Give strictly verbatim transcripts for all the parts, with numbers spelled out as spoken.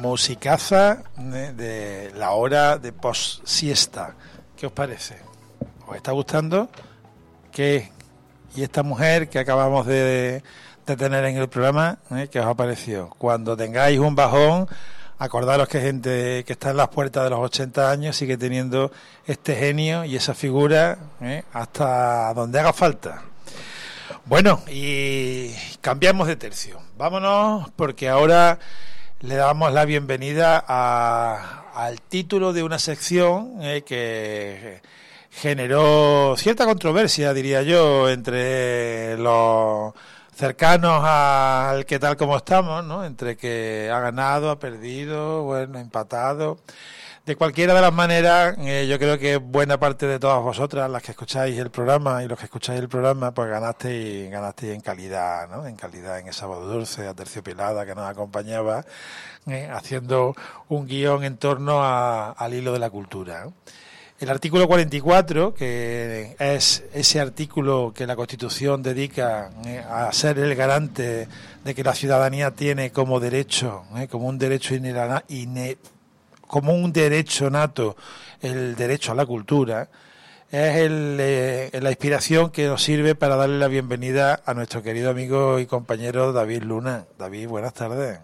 musicaza de, de la hora de post-siesta. ¿Qué os parece? ¿Os está gustando? ¿Qué? ¿Y esta mujer que acabamos de, de tener en el programa, ¿eh? ¿Qué os ha parecido? Cuando tengáis un bajón, acordaros que gente que está en las puertas de los ochenta años sigue teniendo este genio y esa figura, ¿eh? Hasta donde haga falta. Bueno, y cambiamos de tercio. Vámonos, porque ahora le damos la bienvenida a, al título de una sección eh, que generó cierta controversia, diría yo, entre los cercanos al qué tal como estamos, ¿no? Entre que ha ganado, ha perdido, bueno, empatado. De cualquiera de las maneras, eh, yo creo que buena parte de todas vosotras, las que escucháis el programa y los que escucháis el programa, pues ganasteis, ganasteis en calidad, ¿no? En calidad, en esa voz dulce, aterciopelada que nos acompañaba, eh, haciendo un guión en torno a, al hilo de la cultura, ¿no? El artículo cuarenta y cuatro, que es ese artículo que la Constitución dedica eh, a ser el garante de que la ciudadanía tiene como derecho, eh, como un derecho inherente, como un derecho nato, el derecho a la cultura, es el, eh, la inspiración que nos sirve para darle la bienvenida a nuestro querido amigo y compañero David Luna. David, buenas tardes.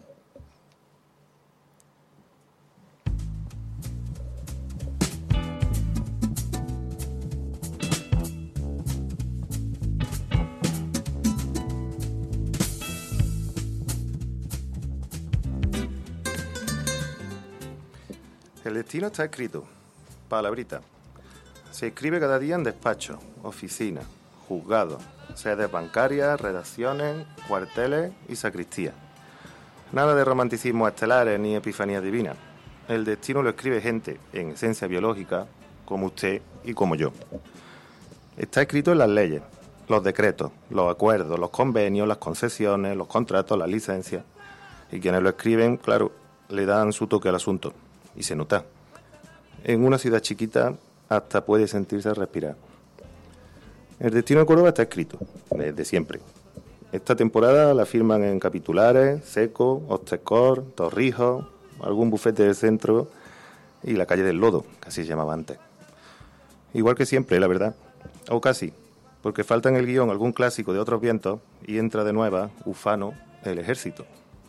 El destino está escrito, palabrita. Se escribe cada día en despachos, oficinas, juzgados, sedes bancarias, redacciones, cuarteles y sacristías. Nada de romanticismos estelares ni epifanías divinas. El destino lo escribe gente, en esencia biológica, como usted y como yo. Está escrito en las leyes, los decretos, los acuerdos, los convenios, las concesiones, los contratos, las licencias. Y quienes lo escriben, claro, le dan su toque al asunto. Y se nota. En una ciudad chiquita hasta puede sentirse respirar. El destino de Córdoba está escrito, desde siempre. Esta temporada la firman en Capitulares, Seco, Ostescor, Torrijos, algún bufete del centro y la calle del Lodo, que así se llamaba antes. Igual que siempre, la verdad. O casi, porque falta en el guión algún clásico de otros vientos y entra de nueva, ufano, el ejército.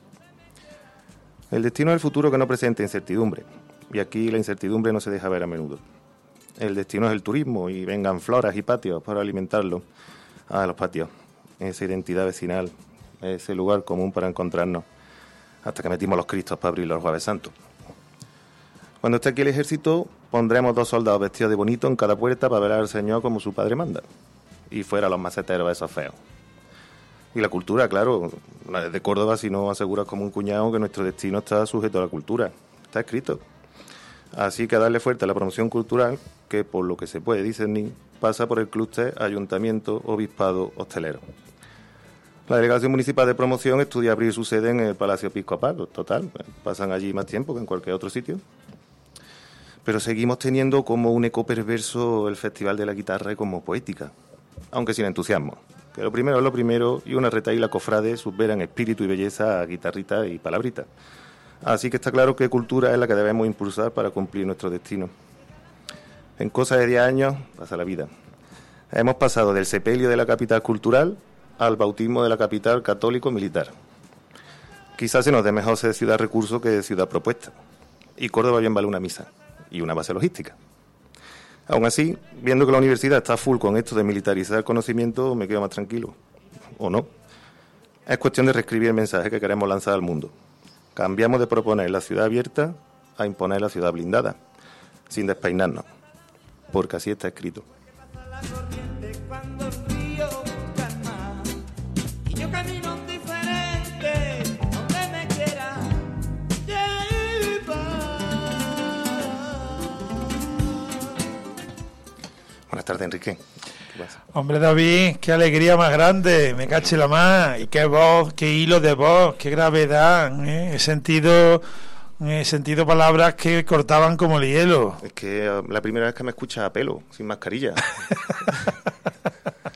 El destino es el futuro que no presenta incertidumbre, y aquí la incertidumbre no se deja ver a menudo. El destino es el turismo, y vengan floras y patios para alimentarlo. Ah, los patios, esa identidad vecinal, ese lugar común para encontrarnos, hasta que metimos los cristos para abrir los Jueves Santos. Cuando esté aquí el ejército, pondremos dos soldados vestidos de bonito en cada puerta para ver al Señor como su padre manda, y fuera los maceteros esos feos. Y la cultura, claro, no es de Córdoba, sino aseguras como un cuñado que nuestro destino está sujeto a la cultura. Está escrito. Así que a darle fuerte a la promoción cultural, que por lo que se puede discernir, pasa por el clúster ayuntamiento, obispado, hostelero. La Delegación Municipal de Promoción estudia abrir su sede en el Palacio Episcopal. Total, pasan allí más tiempo que en cualquier otro sitio. Pero seguimos teniendo como un eco perverso el Festival de la Guitarra como poética, aunque sin entusiasmo. Que lo primero es lo primero y una retaíla cofrade subveran espíritu y belleza a guitarrita y palabrita. Así que está claro que cultura es la que debemos impulsar para cumplir nuestro destino. En cosa de diez años pasa la vida. Hemos pasado del sepelio de la capital cultural al bautismo de la capital católico militar. Quizás se nos dé mejor ser ciudad recurso que de ciudad propuesta. Y Córdoba bien vale una misa y una base logística. Aún así, viendo que la universidad está full con esto de militarizar el conocimiento, me quedo más tranquilo. ¿O no? Es cuestión de reescribir el mensaje que queremos lanzar al mundo. Cambiamos de proponer la ciudad abierta a imponer la ciudad blindada, sin despeinarnos, porque así está escrito. Buenas tardes, Enrique. ¿Qué pasa? Hombre, David, qué alegría más grande, me caché la más, y qué voz, qué hilo de voz, qué gravedad, ¿eh? He sentido, he sentido palabras que cortaban como el hielo. Es que uh, la primera vez que me escuchas a pelo, sin mascarilla.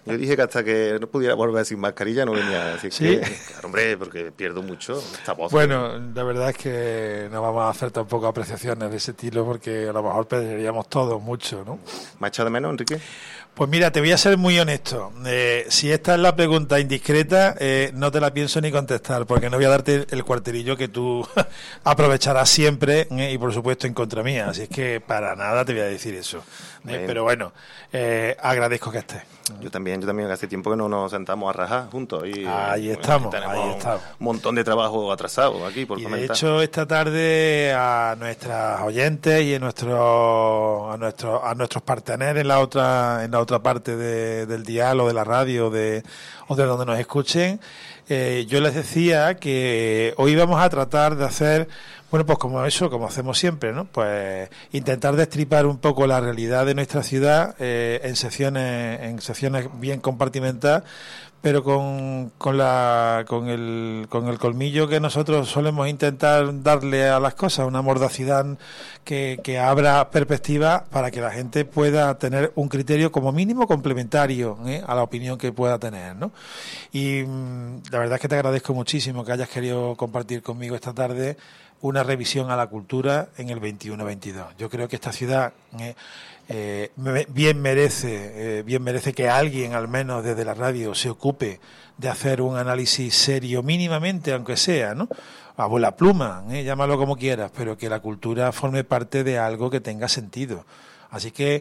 Yo dije que hasta que no pudiera volver sin mascarilla no venía. Así ¿Sí? que, claro, hombre, porque pierdo mucho esta voz. Bueno, la verdad es que no vamos a hacer tampoco apreciaciones de ese estilo porque a lo mejor perderíamos todos mucho, ¿no? ¿Me ha echado de menos, Enrique? Pues mira, te voy a ser muy honesto. Eh, si esta es la pregunta indiscreta, eh, no te la pienso ni contestar, porque no voy a darte el cuartelillo que tú aprovecharás siempre eh, y por supuesto en contra mía. Así es que para nada te voy a decir eso. Eh, pero bueno, eh, agradezco que estés. Yo también, yo también hace tiempo que no nos sentamos a rajar juntos. Y, ahí bueno, estamos, tenemos ahí estamos. Un montón de trabajo atrasado aquí por y comentar. De hecho, esta tarde a nuestras oyentes y a nuestros a nuestros a nuestros parteneros en la otra en la otra parte de, del dial o de la radio de, o de donde nos escuchen, eh, yo les decía que hoy vamos a tratar de hacer, bueno, pues como eso, como hacemos siempre, ¿no? Pues intentar destripar un poco la realidad de nuestra ciudad eh, en secciones en secciones bien compartimentadas, pero con, con la con el con el colmillo que nosotros solemos intentar darle a las cosas, una mordacidad que, que abra perspectiva para que la gente pueda tener un criterio como mínimo complementario ¿eh? a la opinión que pueda tener, ¿no? Y mmm, la verdad es que te agradezco muchísimo que hayas querido compartir conmigo esta tarde una revisión a la cultura en el veintiuno veintidós. Yo creo que esta ciudad eh, eh, bien merece eh, bien merece que alguien, al menos desde la radio, se ocupe de hacer un análisis serio, mínimamente, aunque sea, ¿no? A bola pluma, eh, llámalo como quieras, pero que la cultura forme parte de algo que tenga sentido. Así que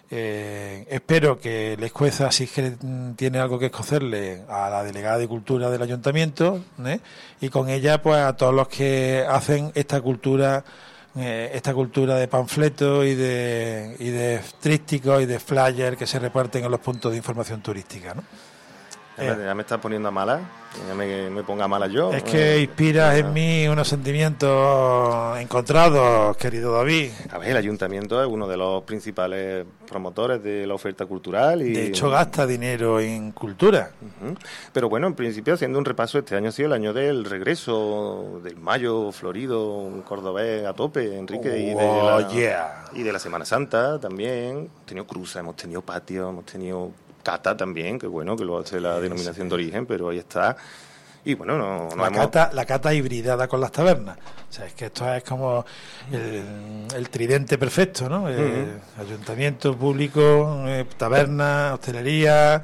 Eh, espero que le escueza, si es que tiene algo que escocerle, a la delegada de Cultura del Ayuntamiento ¿eh? y con ella pues a todos los que hacen esta cultura eh, esta cultura de panfletos y de, y de trípticos y de flyers que se reparten en los puntos de información turística, ¿no? Ya, eh, ya me estás poniendo a mala, ya me, me ponga mala yo. Es que inspiras eh, en mí unos sentimientos encontrados, querido David. A ver, el ayuntamiento es uno de los principales promotores de la oferta cultural. Y de hecho, gasta dinero en cultura. Uh-huh. Pero bueno, en principio, haciendo un repaso, este año ha sido el año del regreso, del mayo florido, un cordobés a tope, Enrique, oh, y, de la, yeah. y de la Semana Santa también. Hemos tenido cruza, hemos tenido patio, hemos tenido cata también, que bueno, que lo hace la denominación de origen, pero ahí está. Y bueno, no, no la, hemos... cata, la cata hibridada con las tabernas. O sea, es que esto es como el, el tridente perfecto, ¿no? El uh-huh. Ayuntamiento, público, eh, taberna, hostelería,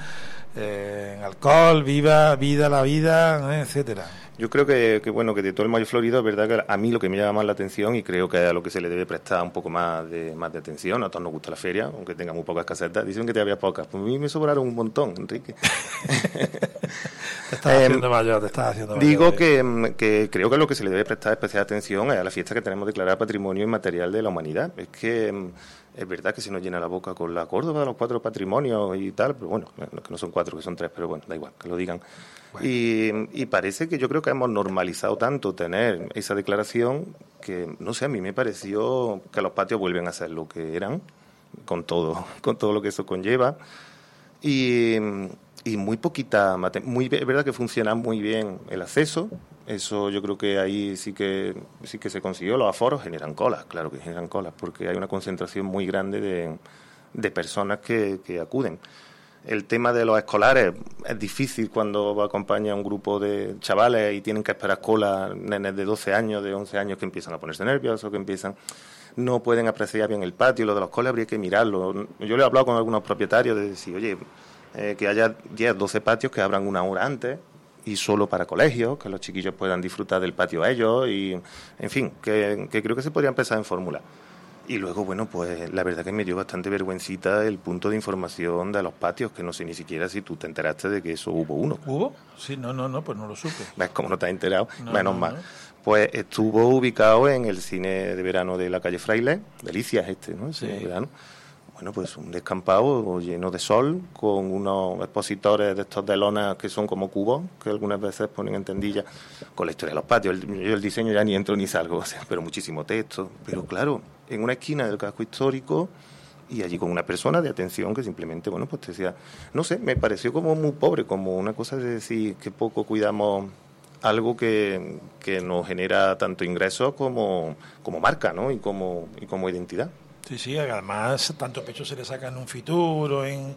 eh, alcohol, viva, vida, la vida, eh, etcétera. Yo creo que, que, bueno, que de todo el mayo florido es verdad que a mí lo que me llama más la atención, y creo que es a lo que se le debe prestar un poco más de más de atención, a todos nos gusta la feria, aunque tenga muy pocas casetas, dicen que te había pocas, pues a mí me sobraron un montón, Enrique. Te estás eh, haciendo mayor, te estás haciendo mayor. Digo que, que creo que lo que se le debe prestar especial atención es a la fiesta que tenemos declarada Patrimonio Inmaterial de la Humanidad. Es que es verdad que se nos llena la boca con la Córdoba, los cuatro patrimonios y tal, pero bueno, que no son cuatro, que son tres, pero bueno, da igual, que lo digan. Bueno. Y, y parece que yo creo que hemos normalizado tanto tener esa declaración que, no sé, a mí me pareció que los patios vuelven a ser lo que eran, con todo, con todo lo que eso conlleva. Y, y muy poquita, muy, es verdad que funciona muy bien el acceso, eso yo creo que ahí sí que sí que se consiguió. Los aforos generan colas, claro que generan colas, porque hay una concentración muy grande de, de personas que, que acuden. El tema de los escolares es difícil cuando acompaña a un grupo de chavales y tienen que esperar cola, nenes de doce años, de once años, que empiezan a ponerse nerviosos, que empiezan, no pueden apreciar bien el patio. Lo de los coles habría que mirarlo. Yo le he hablado con algunos propietarios de decir, oye, eh, que haya diez, doce patios que abran una hora antes y solo para colegios, que los chiquillos puedan disfrutar del patio a ellos y, en fin, que, que creo que se podría empezar en fórmula. Y luego, bueno, pues la verdad que me dio bastante vergüencita el punto de información de los patios, que no sé ni siquiera si tú te enteraste de que eso hubo uno. ¿Hubo? Sí, no, no, no, pues no lo supe. ¿Ves cómo no te has enterado? No, Menos no, mal. No. Pues estuvo ubicado en el cine de verano de la calle Fraile, Delicias este, ¿no? Ese sí. verano. Bueno, pues un descampado lleno de sol, con unos expositores de estos de lona que son como cubos, que algunas veces ponen en tendilla, con la historia de los patios. El, yo el diseño ya ni entro ni salgo, o sea, pero muchísimo texto. Pero claro, en una esquina del casco histórico y allí con una persona de atención que simplemente, bueno, pues te decía, no sé, me pareció como muy pobre, como una cosa de decir que poco cuidamos algo que, que nos genera tanto ingresos como, como marca, ¿no? Y como, y como identidad. Sí, sí, además tanto pecho se le saca en un Fitur o en,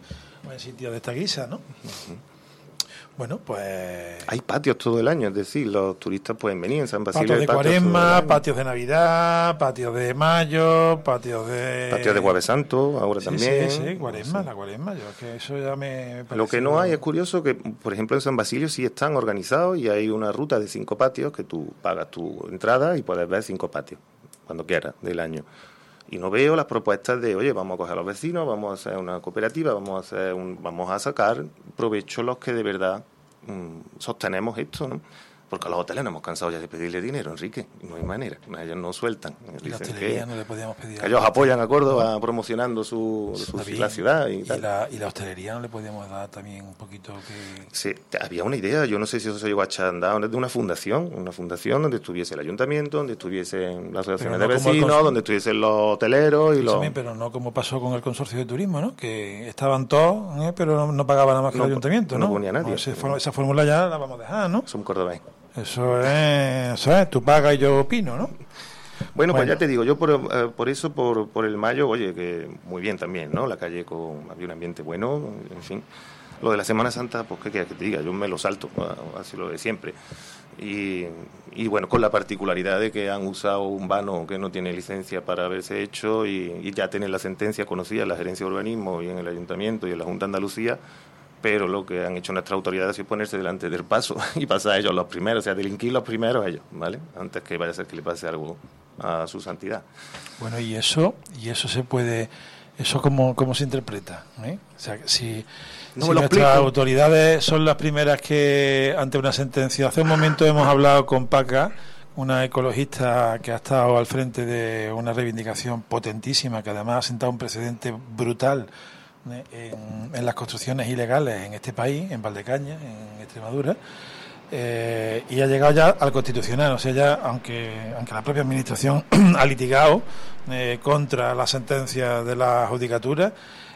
buen sitio de esta guisa, ¿no? Uh-huh. Bueno, pues... Hay patios todo el año, es decir, los turistas pueden venir en San Basilio. Patios de Cuaresma, patios de Navidad, patios de Mayo, patios de... Patios de Jueves Santo, ahora sí, también. Sí, sí, Cuaresma, sí. La Cuaresma, yo que eso ya me... Lo que no hay es curioso que, por ejemplo, en San Basilio sí están organizados y hay una ruta de cinco patios que tú pagas tu entrada y puedes ver cinco patios, cuando quieras, del año. Y no veo las propuestas de, oye, vamos a coger a los vecinos, vamos a hacer una cooperativa, vamos a hacer un, vamos a sacar provecho los que de verdad mmm, sostenemos esto, ¿no? Porque a los hoteles nos hemos cansado ya de pedirle dinero, Enrique, no hay manera, ellos no sueltan. Y la hostelería no le podíamos pedir. Que ellos apoyan a Córdoba promocionando su, su, su la ciudad. Y, y, tal. La, y la hostelería no le podíamos dar también un poquito que... Sí, había una idea, yo no sé si eso se llegó a echar andado, de una fundación, una fundación donde estuviese el ayuntamiento, donde estuviesen las asociaciones no de vecinos, donde estuviesen los hoteleros y los... También, pero no como pasó con el consorcio de turismo, ¿no? Que estaban todos, ¿eh? pero no, no pagaba nada más que no, el ayuntamiento, ¿no? No ponía nadie. No, ese, esa fórmula ya la vamos a dejar, ¿no? Es un cordobés. Eso es, eso es, tú pagas y yo opino, ¿no? Bueno, bueno, pues ya te digo, yo por, uh, por eso, por, por el mayo, oye, que muy bien también, ¿no? La calle con, había un ambiente bueno, en fin. Lo de la Semana Santa, pues qué quieres que te diga, yo me lo salto, así lo de siempre. Y, y bueno, con la particularidad de que han usado un vano que no tiene licencia para haberse hecho y, y ya tienen la sentencia conocida en la Gerencia de Urbanismo y en el Ayuntamiento y en la Junta de Andalucía, pero lo que han hecho nuestras autoridades es ponerse delante del paso y pasar a ellos los primeros, o sea, delinquir los primeros ellos, ¿vale? Antes que vaya a ser que le pase algo a su santidad. Bueno, y eso y eso se puede, eso cómo, cómo se interpreta, ¿eh? O sea, si, no si nuestras explico. autoridades son las primeras que, ante una sentencia, hace un momento hemos hablado con Paca, una ecologista que ha estado al frente de una reivindicación potentísima, que además ha sentado un precedente brutal En, en las construcciones ilegales en este país, en Valdecañas, en Extremadura, eh, y ha llegado ya al Constitucional. O sea, ya, aunque, aunque la propia Administración ha litigado eh, contra la sentencia de la Judicatura,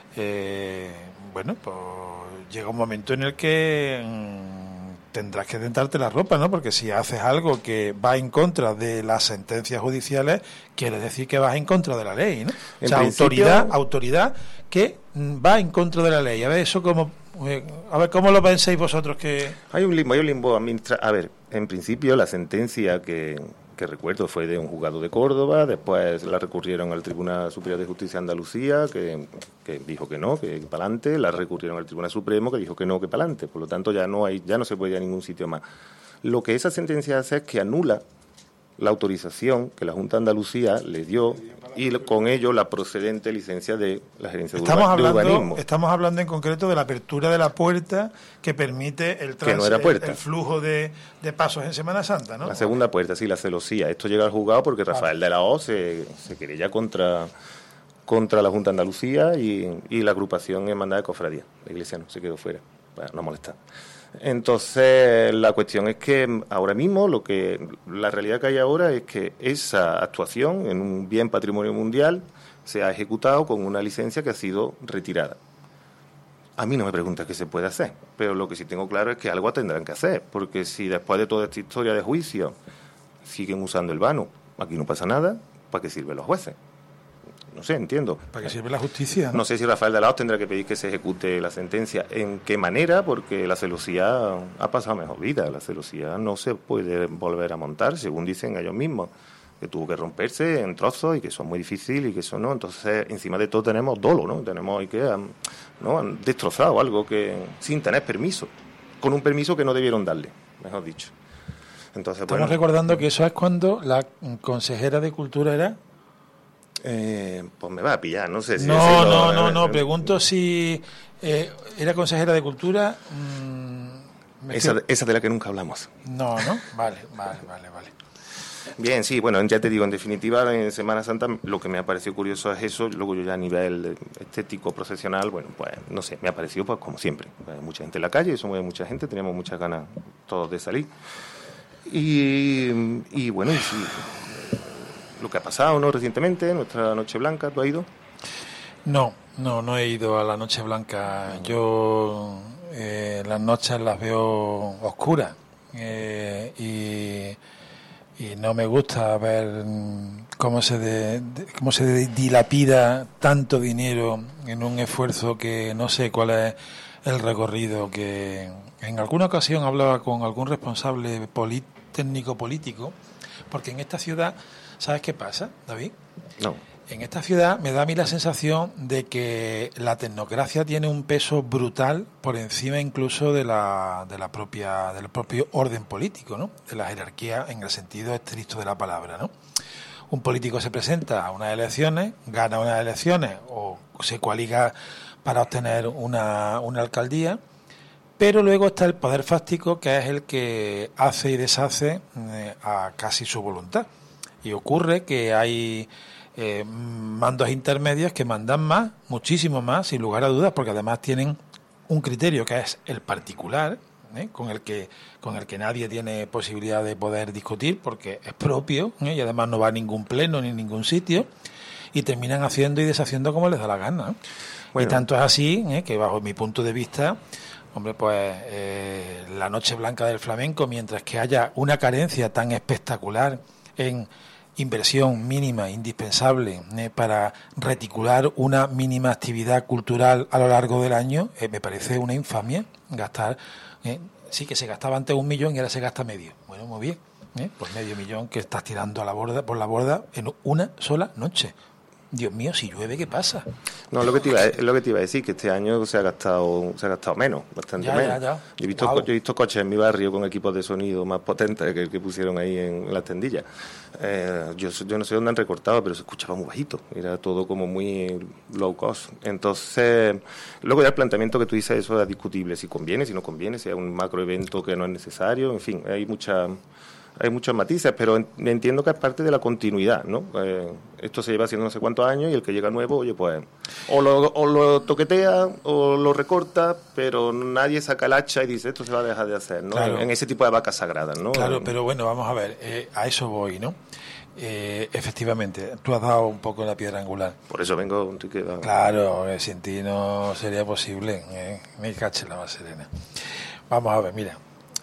eh, bueno, pues llega un momento en el que mmm, tendrás que tentarte la ropa, ¿no? Porque si haces algo que va en contra de las sentencias judiciales, quiere decir que vas en contra de la ley, ¿no? En o sea, principio... autoridad, autoridad que va en contra de la ley. A ver, eso como, eh, a ver, ¿cómo lo pensáis vosotros? Que hay un limbo, hay un limbo administra... A ver, en principio la sentencia que, que recuerdo fue de un juzgado de Córdoba, después la recurrieron al Tribunal Superior de Justicia de Andalucía, que, que dijo que no, que para adelante, la recurrieron al Tribunal Supremo, que dijo que no, que para adelante. Por lo tanto, ya no hay, ya no se puede ir a ningún sitio más. Lo que esa sentencia hace es que anula la autorización que la Junta de Andalucía le dio y con ello la procedente licencia de la Gerencia estamos de hablando, Urbanismo. Estamos hablando en concreto de la apertura de la puerta que permite el, trans, que no era puerta. el, el flujo de, de pasos en Semana Santa, ¿no? La segunda puerta, sí, la celosía. Esto llega al juzgado porque Rafael de la O se, se querella contra, contra la Junta de Andalucía y, y la agrupación Hermandad de Cofradía. La Iglesia no se quedó fuera, para no molestar. Entonces, la cuestión es que ahora mismo, lo que la realidad que hay ahora es que esa actuación en un bien patrimonio mundial se ha ejecutado con una licencia que ha sido retirada. A mí no me pregunta qué se puede hacer, pero lo que sí tengo claro es que algo tendrán que hacer, porque si después de toda esta historia de juicio siguen usando el vano, aquí no pasa nada, ¿para qué sirven los jueces? No sé, entiendo. ¿Para qué sirve la justicia? No, no sé si Rafael de la O tendrá que pedir que se ejecute la sentencia. ¿En qué manera? Porque la celosía ha pasado mejor vida. La celosía no se puede volver a montar, según dicen ellos mismos, que tuvo que romperse en trozos y que eso es muy difícil y que eso no. Entonces, encima de todo tenemos dolo, ¿no? Tenemos y que han, ¿no? han destrozado algo que sin tener permiso, con un permiso que no debieron darle, mejor dicho. Entonces, Estamos bueno, recordando que eso es cuando la consejera de Cultura era... Eh, pues me va a pillar, no sé si... No, decirlo, no, no, eh, no, pregunto si eh, era consejera de Cultura... Mmm, esa, de, esa de la que nunca hablamos. No, ¿no? Vale, vale, vale, vale. Bien, sí, bueno, ya te digo, en definitiva, en Semana Santa lo que me ha parecido curioso es eso, luego yo ya a nivel estético, procesional, bueno, pues no sé, me ha parecido pues como siempre, hay mucha gente en la calle, somos mucha gente, teníamos muchas ganas todos de salir. Y, y bueno, y sí, lo que ha pasado, ¿no? Recientemente, nuestra Noche Blanca, ¿tú has ido? No, no, no he ido a la Noche Blanca. Yo eh, las noches las veo oscuras eh, y, y no me gusta ver cómo se de, de, cómo se dilapida tanto dinero en un esfuerzo que no sé cuál es el recorrido, que en alguna ocasión hablaba con algún responsable polit, técnico político, porque en esta ciudad, ¿sabes qué pasa, David? No. En esta ciudad me da a mí la sensación de que la tecnocracia tiene un peso brutal por encima incluso de la, de la propia, del propio orden político, ¿no? De la jerarquía en el sentido estricto de la palabra, ¿no? Un político se presenta a unas elecciones, gana unas elecciones o se coaliga para obtener una, una alcaldía, pero luego está el poder fáctico, que es el que hace y deshace eh, a casi su voluntad. Y ocurre que hay eh, mandos intermedios que mandan más, muchísimo más, sin lugar a dudas, porque además tienen un criterio que es el particular, ¿eh? con el que con el que nadie tiene posibilidad de poder discutir, porque es propio, ¿eh? y además no va a ningún pleno ni ningún sitio, y terminan haciendo y deshaciendo como les da la gana. Bueno. Y tanto es así, ¿eh? que bajo mi punto de vista, hombre, pues eh, la noche blanca del flamenco, mientras que haya una carencia tan espectacular en inversión mínima, indispensable, eh, para reticular una mínima actividad cultural a lo largo del año, eh, me parece una infamia gastar, eh, sí que se gastaba antes un millón y ahora se gasta medio. Bueno, muy bien, eh, pues medio millón que estás tirando a la borda, por la borda en una sola noche. Dios mío, si llueve, ¿qué pasa? No, lo que te iba, es lo que te iba a decir, que este año se ha gastado se ha gastado menos, bastante ya, menos. Ya, ya. Yo he visto, wow. yo he visto coches en mi barrio con equipos de sonido más potentes que el que pusieron ahí en las tendillas. Eh, yo, yo no sé dónde han recortado, pero se escuchaba muy bajito, era todo como muy low cost. Entonces, luego ya el planteamiento que tú dices, eso es discutible, si conviene, si no conviene, si es un macro evento que no es necesario, en fin, hay mucha... Hay muchos matices, pero entiendo que es parte de la continuidad, ¿no? Eh, esto se lleva haciendo no sé cuántos años y el que llega nuevo, oye, pues o lo, o lo toquetea o lo recorta, pero nadie saca el hacha y dice esto se va a dejar de hacer, ¿no? Claro. En, en ese tipo de vacas sagradas, ¿no? Claro, pero bueno, vamos a ver, eh, a eso voy, ¿no? Eh, efectivamente, tú has dado un poco la piedra angular. Por eso vengo, Enrique. Va. Claro, eh, sin ti no sería posible, eh, me cache la más serena. Vamos a ver, mira,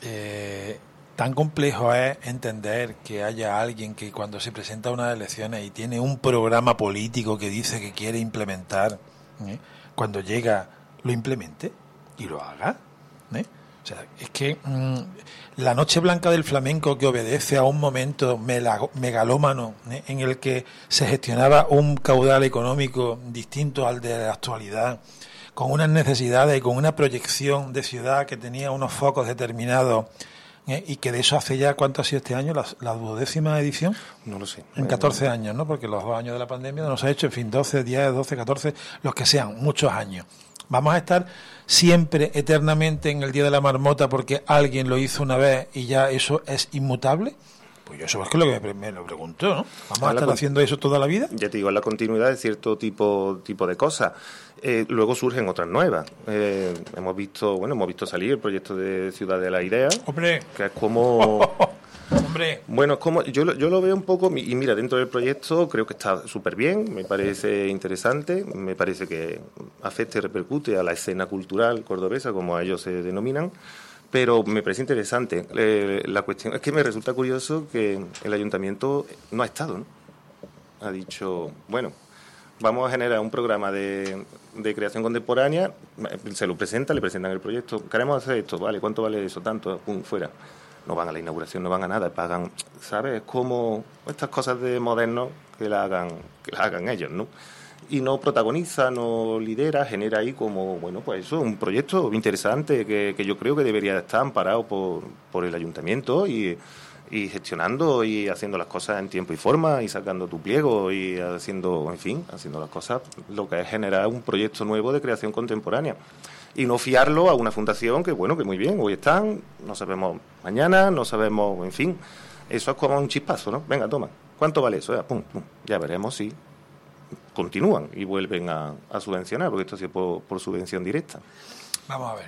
eh... tan complejo es entender que haya alguien que cuando se presenta a unas elecciones y tiene un programa político que dice que quiere implementar, ¿eh? cuando llega lo implemente y lo haga. ¿eh? O sea, es que mmm, la noche blanca del flamenco, que obedece a un momento megalómano, ¿eh? en el que se gestionaba un caudal económico distinto al de la actualidad, con unas necesidades y con una proyección de ciudad que tenía unos focos determinados, ¿Eh? y que de eso hace ya, ¿cuánto ha sido este año? ¿La, la duodécima edición? No lo sé. En catorce años, ¿no? Porque los dos años de la pandemia nos ha hecho, en fin, doce, diez, doce, catorce, los que sean, muchos años. Vamos a estar siempre, eternamente, en el Día de la Marmota porque alguien lo hizo una vez y ya eso es inmutable. Pues yo eso es que lo que me, me lo pregunto, ¿no? ¿Vamos a, a estar con... haciendo eso toda la vida? Ya te digo, la continuidad de cierto tipo tipo de cosas. Eh, luego surgen otras nuevas. Eh, hemos visto, bueno, hemos visto salir el proyecto de Ciudad de la Idea. ¡Hombre! Que es como... ¡Hombre! Bueno, es como yo, yo lo veo un poco, y mira, dentro del proyecto creo que está súper bien, me parece interesante, me parece que afecta y repercute a la escena cultural cordobesa, como a ellos se denominan. Pero me parece interesante. Eh, la cuestión es que me resulta curioso que el ayuntamiento no ha estado, ¿no? Ha dicho, bueno, vamos a generar un programa de, de creación contemporánea, se lo presenta, le presentan el proyecto, queremos hacer esto, vale, ¿cuánto vale eso? Tanto, pum, fuera. No van a la inauguración, no van a nada, pagan, ¿sabes? Es como estas cosas de modernos que la hagan, que la hagan ellos, ¿no? Y no protagoniza, no lidera, genera ahí como, bueno, pues eso, un proyecto interesante que, que yo creo que debería estar amparado por, por el ayuntamiento y, y gestionando y haciendo las cosas en tiempo y forma y sacando tu pliego y haciendo, en fin, haciendo las cosas, lo que es generar un proyecto nuevo de creación contemporánea. Y no fiarlo a una fundación que, bueno, que muy bien, hoy están, no sabemos mañana, no sabemos, en fin, eso es como un chispazo, ¿no? Venga, toma, ¿cuánto vale eso? Ya, pum, pum, ya veremos si... continúan y vuelven a, a subvencionar, porque esto sí es por, por subvención directa. Vamos a ver.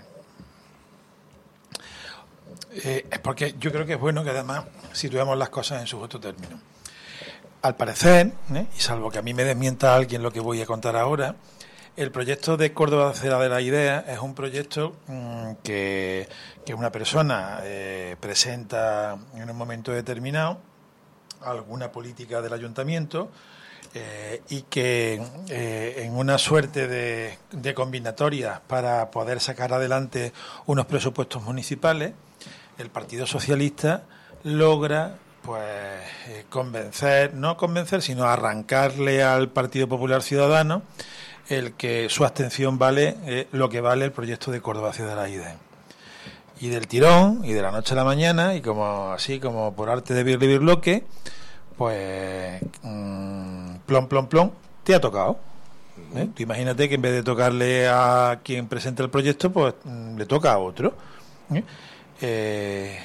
Eh, es porque yo creo que es bueno que además situemos las cosas en su justo término. Al parecer, ¿eh? y salvo que a mí me desmienta alguien lo que voy a contar ahora, el proyecto de Córdoba Ciudad de la Idea es un proyecto mmm, que, que una persona eh, presenta en un momento determinado alguna política del ayuntamiento eh, y que eh, en una suerte de, de combinatoria para poder sacar adelante unos presupuestos municipales, el Partido Socialista logra pues eh, convencer, no convencer, sino arrancarle al Partido Popular Ciudadano el que su abstención vale eh, lo que vale el proyecto de Córdoba Ciudad de la I D E. Y del tirón, y de la noche a la mañana, y como así como por arte de birlibirloque, pues mmm, plom, plom, plom, te ha tocado. ¿eh? Tú imagínate que en vez de tocarle a quien presenta el proyecto, pues mmm, le toca a otro. ¿eh? Eh,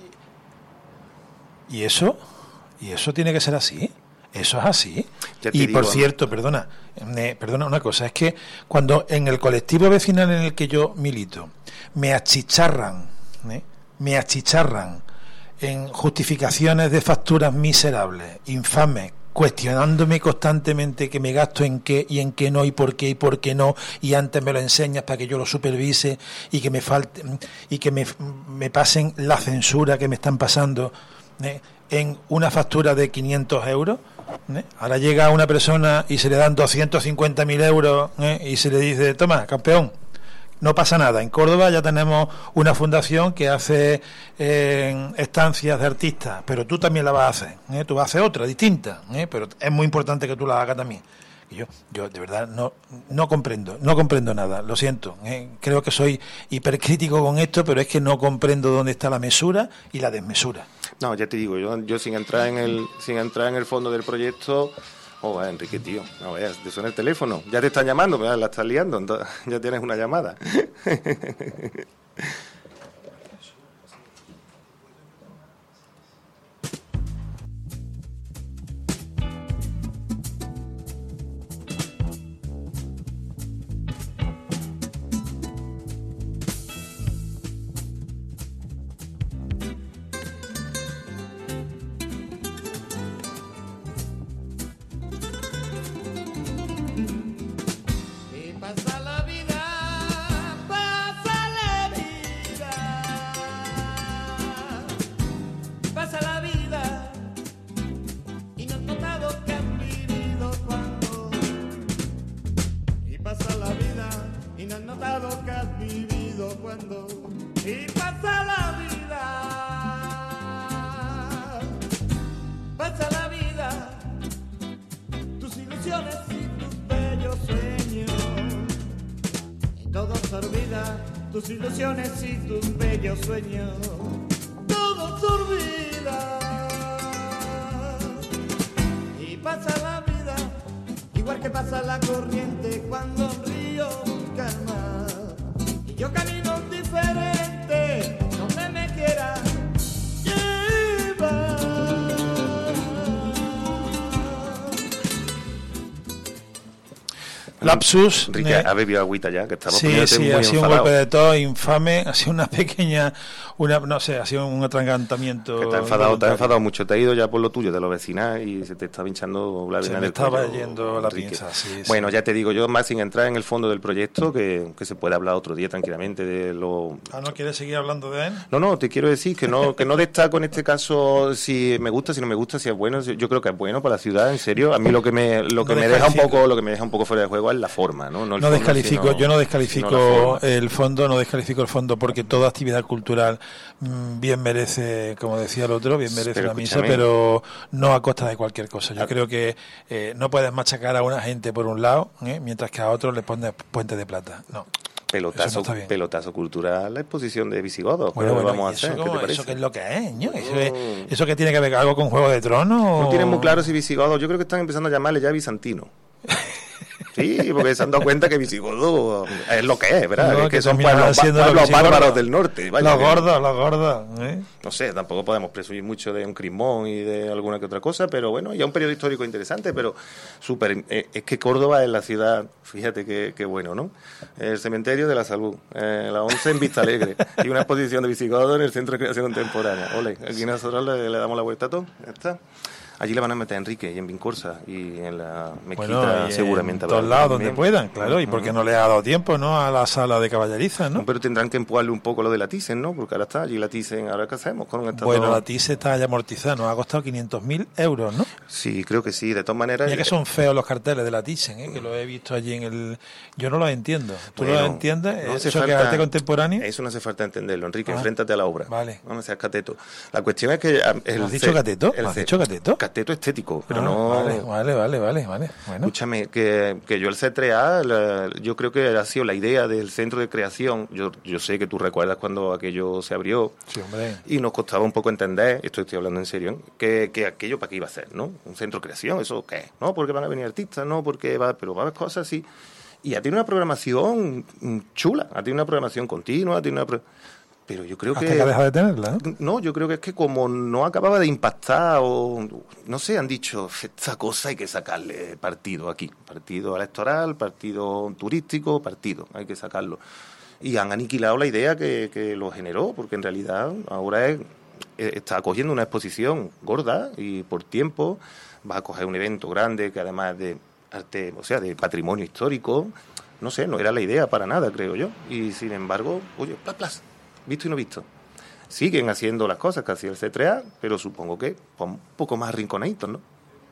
y eso, y eso tiene que ser así. Eso es así. Y por cierto, perdona, eh, perdona una cosa, es que cuando en el colectivo vecinal en el que yo milito me achicharran, ¿eh? me achicharran en justificaciones de facturas miserables, infames, cuestionándome constantemente que me gasto en qué y en qué no y por qué y por qué no, y antes me lo enseñas para que yo lo supervise y que me falte y que me, me pasen la censura que me están pasando ¿eh? en una factura de quinientos euros. ¿eh? Ahora llega una persona y se le dan doscientos cincuenta mil euros ¿eh? y se le dice, toma, campeón, no pasa nada. En Córdoba ya tenemos una fundación que hace eh, estancias de artistas, pero tú también la vas a hacer. ¿eh? Tú vas a hacer otra, distinta, ¿eh? pero es muy importante que tú la hagas también. Y yo, yo de verdad no, no comprendo, no comprendo nada, lo siento. ¿eh? Creo que soy hipercrítico con esto, pero es que no comprendo dónde está la mesura y la desmesura. No, ya te digo, yo, yo sin entrar en el, sin entrar en el fondo del proyecto. Oh, vaya, Enrique, tío, no veas, te suena el teléfono, ya te están llamando, ¿verdad? La estás liando, entonces, ya tienes una llamada. Tus ilusiones y tus bellos sueños, todo se olvida. Y pasa la vida, igual que pasa la corriente cuando un río calma. Y yo camino diferente, donde me quiera llevar. Lapsus. Enrique, ¿ha bebido agüita ya? Que estamos sí, sí, muy ha sido enfadado. un golpe de tos infame, ha sido una pequeña, una no sé, ha sido un atragantamiento. Que te ha enfadado, te ha enfadado mucho, te ha ido ya por lo tuyo, de los vecinos, y se te está pinchando la vena Se me del estaba cuello, yendo la Enrique. pinza, sí, sí. Bueno, ya te digo, yo más sin entrar en el fondo del proyecto, que, que se puede hablar otro día tranquilamente de lo... Ah, ¿no quieres seguir hablando de él? No, no, te quiero decir que no que no destaco en este caso si me gusta, si no me gusta, si es bueno. Yo creo que es bueno para la ciudad, en serio. A mí lo que me lo que No me deja un descalifico. poco lo que me deja un poco fuera de juego es la forma, ¿no? No, el No fondo, descalifico, sino- yo no sino la descalifico forma. el fondo, no descalifico el fondo, porque toda actividad cultural mm, bien merece, como decía el otro, bien merece Pero la misa, escúchame. pero no a costa de cualquier cosa. Yo Ah. creo que eh, no puedes machacar a una gente por un lado, ¿eh? mientras que a otros le pones puente de plata. No. Pelotazo, Eso no está bien. pelotazo cultural, la exposición de visigodos. Bueno, ¿Qué bueno, vamos a ¿y eso, hacer? ¿Qué cómo- te parece? ¿eso qué es lo que es, ño? ¿Eso, es- Mm. ¿Eso que tiene que ver algo con Juego de Tronos? No o- tienen muy claro si visigodos. Yo creo que están empezando a llamarle ya bizantino. Sí, porque se han dado cuenta que visigodo es lo que es, ¿verdad? No, Es que, que son terminarán pueblos, siendo pueblos los visigodos. bárbaros del norte. Vaya Los que- gordos, los gordos. ¿eh? No sé, tampoco podemos presumir mucho de un crismón y de alguna que otra cosa, pero bueno, ya un periodo histórico interesante, pero súper. Eh, es que Córdoba es la ciudad, fíjate qué qué bueno, ¿no? El cementerio de la salud, eh, la once en Vista Alegre, y una exposición de visigodo en el Centro de Creación Contemporánea. Ole, aquí nosotros le, le damos la vuelta a todo, ya está. Allí le van a meter a Enrique y en Vincorsa y en la mezquita bueno, y seguramente. En todos lados donde puedan, claro. ¿Y uh-huh. por qué no le ha dado tiempo, no? A la sala de caballeriza, ¿no? no pero tendrán que empujarle un poco lo de la Thyssen, ¿no? Porque ahora está allí la Thyssen. ¿Ahora qué hacemos con esta? Bueno, todo? la Thyssen está ya amortizada. Nos ha costado quinientos mil euros, ¿no? Sí, creo que sí. De todas maneras... Mira que son feos los carteles de la Thyssen, ¿eh? Que los he visto allí en el... Yo no los entiendo. ¿Tú bueno, los entiendes? No ¿Eso falta, que es arte contemporáneo? Eso no hace falta entenderlo, Enrique. Ah, enfréntate a la obra. Vale. Vamos a ser cateto. La cuestión es que... El ¿Has dicho cateto? El ¿Has dicho cateto? Cateto estético, pero ah, no... Vale, vale, vale, vale. vale. Bueno. Escúchame, que, que yo el C tres A, la, yo creo que ha sido la idea del centro de creación. Yo, yo sé que tú recuerdas cuando aquello se abrió. Sí, hombre. Y nos costaba un poco entender, esto estoy hablando en serio, ¿eh? que, que aquello para qué iba a ser, ¿no? Un centro de creación, ¿eso qué? No, porque van a venir artistas, no, porque va... Pero va a haber cosas así. Y ha tenido una programación chula, ha tenido una programación continua, ha tenido una... Pro... Pero yo creo Hasta que... que ha dejado de tenerla, ¿eh? No, yo creo que es que como no acababa de impactar o... No sé, han dicho, esta cosa hay que sacarle partido aquí. Partido electoral, partido turístico, partido, hay que sacarlo. Y han aniquilado la idea que, que lo generó, porque en realidad ahora es, está acogiendo una exposición gorda y por tiempo va a coger un evento grande que además de arte, o sea, de patrimonio histórico, no sé, no era la idea para nada, creo yo. Y sin embargo, oye, plas, plas. Visto y no visto. Siguen haciendo las cosas que hacía el C tres A, pero supongo que pues, un poco más arrinconaditos, ¿no?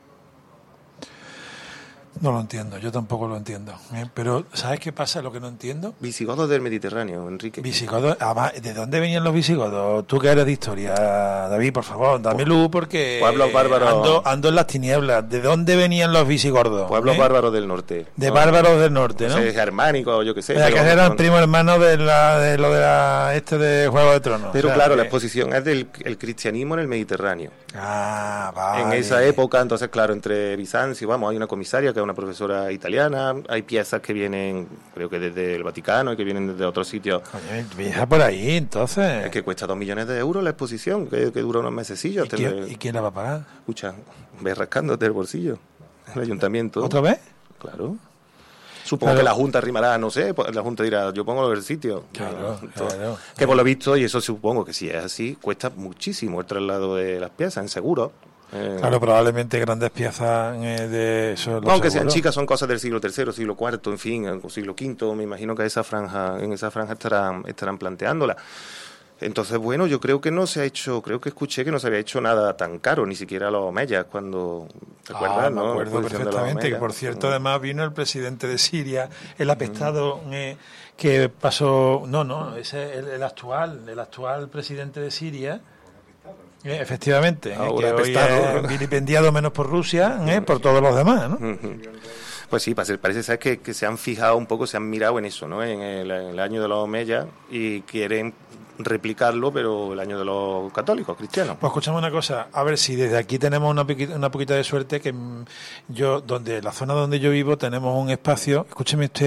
No lo entiendo, yo tampoco lo entiendo. ¿eh? Pero, ¿sabes qué pasa? Lo que no entiendo. Visigodos del Mediterráneo, Enrique. Visigodos, además, ¿de dónde venían los visigodos? Tú que eres de historia, David, por favor, dame luz porque Pueblos bárbaros. Ando, ando en las tinieblas. ¿De dónde venían los visigodos? Pueblos ¿eh? bárbaros del norte. De ¿no? bárbaros del norte, ¿no? No sé, germánicos, yo qué sé. O sea, pero, que eran no, primo hermano de, la, de lo de la, este de Juego de Tronos. Pero o sea, claro, que... la exposición es del el cristianismo en el Mediterráneo. Ah, vale. En esa época, entonces, claro, entre Bizancio, vamos, hay una comisaria que es una profesora italiana, hay piezas que vienen, creo que desde el Vaticano y que vienen desde otros sitios. Oye, viaja por ahí, entonces. Es que cuesta dos millones de euros la exposición, que, que dura unos mesecillos. ¿Y quién, ¿Y quién la va a pagar? Escucha, ves rascándote el bolsillo. El ayuntamiento. ¿Otra vez? Claro. Supongo Pero, que la Junta rimará, no sé, pues la Junta dirá, yo pongo el sitio. Claro, claro. Que por lo visto, y eso supongo que si es así, cuesta muchísimo el traslado de las piezas en seguro. Eh, claro, probablemente grandes piezas eh, de eso. Aunque sean chicas, son cosas del siglo tercero, siglo cuarto, en fin, siglo quinto. Me imagino que esa franja, en esa franja estarán, estarán planteándola. Entonces, bueno, yo creo que no se ha hecho, creo que escuché que no se había hecho nada tan caro, ni siquiera los Omeyas, cuando, ¿te acuerdas? Ah, ¿no? me acuerdo perfectamente, que por cierto, además vino el presidente de Siria, el apestado eh, que pasó, no, no, ese el, el actual, el actual presidente de Siria, eh, efectivamente, eh, que hoy es vilipendiado menos por Rusia, eh, por todos los demás, ¿no? Pues sí, parece, parece ser que, que se han fijado un poco, se han mirado en eso, ¿no? En el, en el año de los Omeyas y quieren replicarlo, pero el año de los católicos, cristianos. Pues escuchame una cosa, a ver si desde aquí tenemos una, una poquita de suerte, que yo, donde la zona donde yo vivo, tenemos un espacio, escúcheme usted,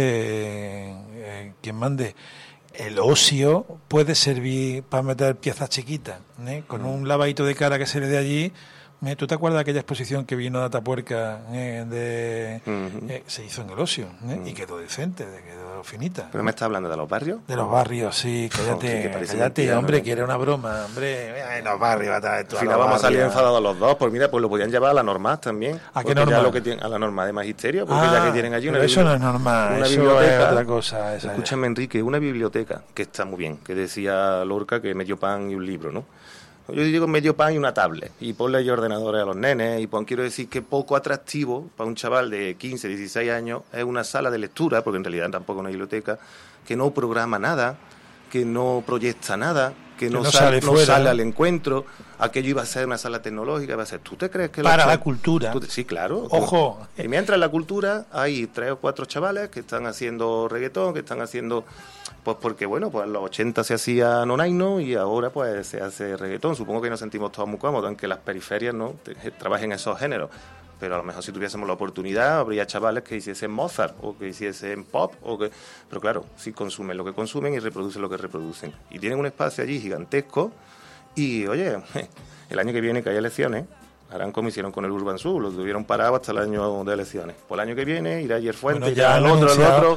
eh, quien mande, el ocio puede servir para meter piezas chiquitas, ¿eh? Con un lavadito de cara que se le dé allí. ¿Eh? ¿Tú te acuerdas de aquella exposición que vino de Atapuerca? Eh, de, uh-huh. eh, se hizo en el ocio, ¿eh? Uh-huh. Y quedó decente, quedó finita. ¿Pero me estás hablando de los barrios? De los barrios, sí, cállate, oh, cállate, mentira, hombre, ¿no? Que era una broma, hombre, en los barrios. Al final vamos a salir enfadados los dos, pues mira, pues lo podían llevar a la norma también. ¿A qué norma? Lo que tienen, a la norma de magisterio, porque ah, ya que tienen allí una pero eso no es normal, una eso biblioteca, es otra cosa. Esa escúchame, Enrique, una biblioteca que está muy bien, que decía Lorca que medio pan y un libro, ¿no? Yo digo medio pan y una tablet, y ponle ahí ordenadores a los nenes, y pues quiero decir que poco atractivo para un chaval de quince, dieciséis años es una sala de lectura, porque en realidad tampoco es una biblioteca, que no programa nada, que no proyecta nada, que, que no, no, sale, sale, no sale al encuentro. Aquello iba a ser una sala tecnológica, iba a ser, ¿tú te crees que... Para la, la cultura. Tú, sí, claro. Ojo. Y mientras en la cultura hay tres o cuatro chavales que están haciendo reggaetón, que están haciendo... Pues porque, bueno, pues en los ochenta se hacía nonaino y ahora pues se hace reggaetón. Supongo que nos sentimos todos muy cómodos, aunque las periferias no trabajen esos géneros. Pero a lo mejor si tuviésemos la oportunidad habría chavales que hiciesen Mozart o que hiciesen pop. o que Pero claro, si consumen lo que consumen y reproducen lo que reproducen. Y tienen un espacio allí gigantesco y, oye, el año que viene que hay elecciones, harán como hicieron con el Urban Sur, lo tuvieron parado hasta el año de elecciones. Por el año que viene irá ayer Fuente, bueno, ya el otro, el otro...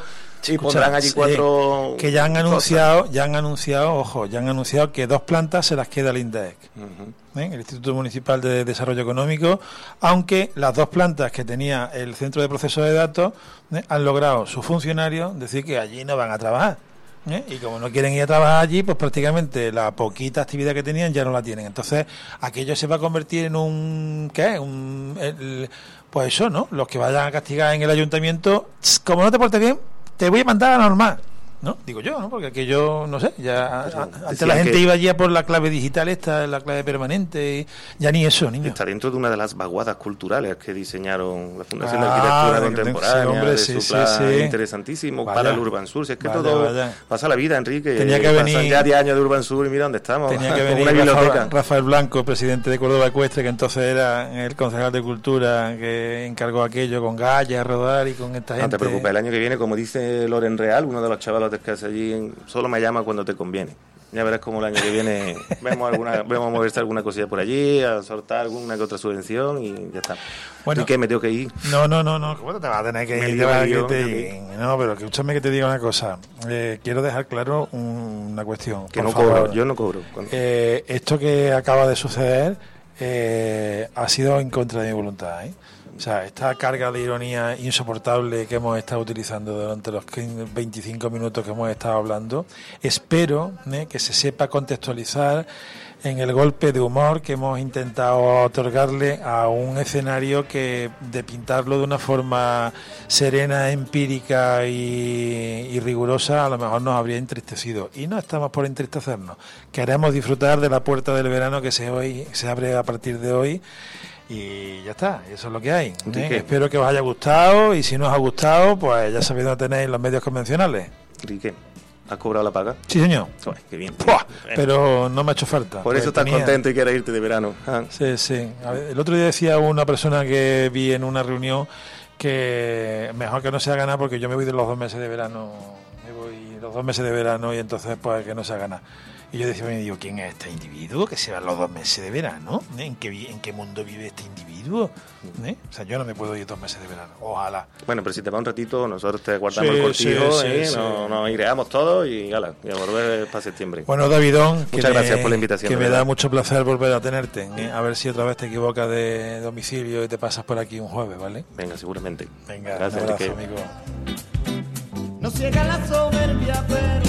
y pondrán allí cuatro... Eh, que ya han anunciado, cosas. ya han anunciado, ojo, ya han anunciado que dos plantas se las queda el INDEC, uh-huh. ¿eh? El Instituto Municipal de Desarrollo Económico, aunque las dos plantas que tenía el Centro de Proceso de Datos ¿eh? han logrado sus funcionarios decir que allí no van a trabajar. ¿Eh? Y como no quieren ir a trabajar allí, pues prácticamente la poquita actividad que tenían ya no la tienen. Entonces, aquello se va a convertir en un... ¿qué? Un, el, pues eso, ¿no? Los que vayan a castigar en el ayuntamiento, como no te portes bien, te voy a mandar a la normal, ¿no? Digo yo, ¿no? Porque aquello, no sé, ya a, a, antes la gente que iba allí por la clave digital esta, la clave permanente, y ya ni eso, niño. Está dentro de una de las vaguadas culturales que diseñaron la Fundación ah, de Arquitectura Contemporánea, sí, hombre, de sí, su plan sí, sí. interesantísimo vaya, para el Urban Sur. Si es que vaya, todo vaya. pasa la vida, Enrique. Tenía que venir, pasan ya diez años de Urban Sur y mira dónde estamos. Tenía que venir una biblioteca. Rafael, Rafael Blanco, presidente de Córdoba Ecuestre, que entonces era el concejal de Cultura, que encargó aquello con Gaya, Rodar y con esta gente. No te preocupes, el año que viene, como dice Loren Real, uno de los chavalotes que hace allí en solo me llama cuando te conviene. Ya verás como el año que viene vemos alguna vemos a moverse alguna cosilla por allí, a soltar alguna que otra subvención y ya está. Bueno, ¿y qué? ¿Me tengo que ir? No, no, no, no. ¿Cómo te vas a tener que ir? Te vas a que te ir. No, pero escúchame que te diga una cosa. Eh, quiero dejar claro un, una cuestión. Que no favor. cobro, yo no cobro. Eh, esto que acaba de suceder eh, ha sido en contra de mi voluntad, ¿eh? O sea, esta carga de ironía insoportable que hemos estado utilizando durante los veinticinco minutos que hemos estado hablando, espero ¿eh? que se sepa contextualizar en el golpe de humor que hemos intentado otorgarle a un escenario que, de pintarlo de una forma serena, empírica y, y rigurosa, a lo mejor nos habría entristecido. Y no estamos por entristecernos. Queremos disfrutar de la puerta del verano que se, hoy, se abre a partir de hoy. Y ya está, eso es lo que hay. ¿eh? Espero que os haya gustado y si no os ha gustado, pues ya sabéis dónde tenéis los medios convencionales. Enrique, ¿has cobrado la paga? Sí, señor. Uy, qué bien. ¡Puah! Pero no me ha hecho falta. Por eso estás tenía... contento y quieres irte de verano. Ah. Sí, sí. A ver, el otro día decía una persona que vi en una reunión que mejor que no se haga nada porque yo me voy de los dos meses de verano. Me voy los dos meses de verano y entonces pues que no se haga nada. Y yo decía, me digo, ¿quién es este individuo que se va los dos meses de verano? ¿Eh? ¿En qué, ¿En qué mundo vive este individuo? ¿Eh? O sea, yo no me puedo ir dos meses de verano, ojalá. Bueno, pero si te va un ratito, nosotros te guardamos sí, el cortijo, sí, ¿eh? sí, nos, sí. nos iremos todos y, ala, y a volver para septiembre. Bueno, Davidón, muchas gracias me, por la invitación. Que me da mucho placer volver a tenerte, ¿eh? A ver si otra vez te equivocas de domicilio y te pasas por aquí un jueves, ¿vale? Venga, seguramente. Venga, gracias, un abrazo, amigo. No ciega la soberbia, pero